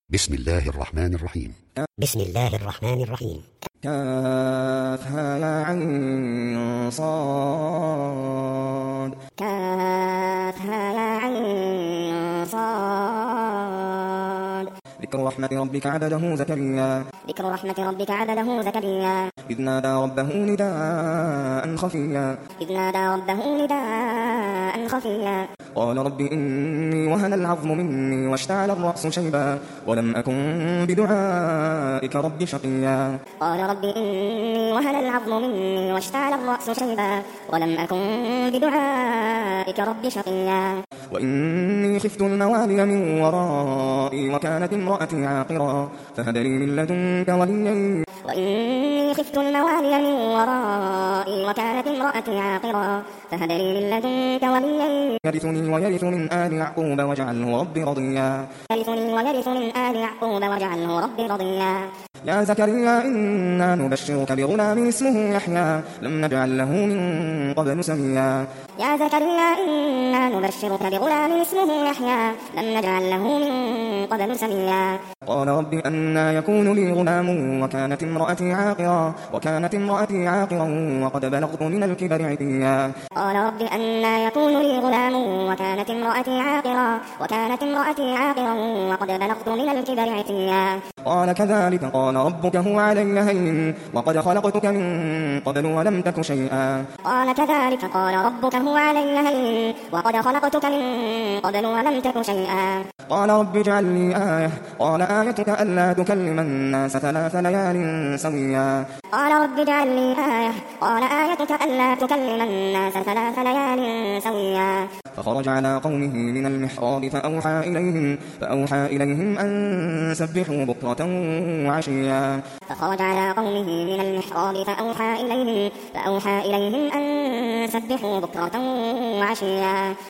بسم الله الرحمن الرحيم. بسم الله الرحمن الرحيم. كافها يا عين صاد. كافها يا عين صاد. ذكر رحمة ربك عبده زكريا. ذكر رحمة ربك عبده زكريا إذ نادى ربه نداء خفيا. إذ نادى ربه نداء خفيا قال رب إني وهن العظم مني واشتعل الرأس شيبا ولم أكن بدعائك رب شقيا. قال رب إني وهن العظم مني واشتعل الرأس شيبا ولم أكن بدعائك رب شقيا. وإني خفت الموالي من ورائي وكانت امرأتي عاقرا فهب لي من لدنك وليا. وإني خفت الموالي من ورائي وكانت امرأتي عاقرا فهب لي من لدنك وليا يرثني ويرث من آل يعقوب واجعله ربي رضيا. يرثني ويرث من آل يعقوب واجعله ربي رضيا. يا زكريا إنا نبشرك بغلام اسمه يحيى لم نجعل له من قبل سميا. يا زكريا إنا نبشرك بغلام اسمه يحيى لم نجعل له من قبل سميا. قال رب أنى يكون لي غلام وكانت امرأتي عاقرا وقد بلغت من الكبر عتيا. قال رب أنى يكون لي غلام وكانت امرأتي عاقرا وقد بلغت من الكبر عتيا. قال كذلك قال ربك هو علي هين وقد خلقتك من قبل ولم تك شيئا. قال كذلك قال ربك هو علي هين وقد خلقتك من قبل ولم تك شيئا. قال رب اجعل لي آية قال آيتك ألا تكلم الناس 3 ليال سويا. قال رب اجعل لي آية قال آيتك ألا تكلم الناس 3 ليال سويا. فخرج على قومه من المحراب فأوحى إليهم أن سبحوا بكرة وعشيا. فخرج على قومه من المحراب فأوحى إليهم أن سبحوا بكرة وعشيا.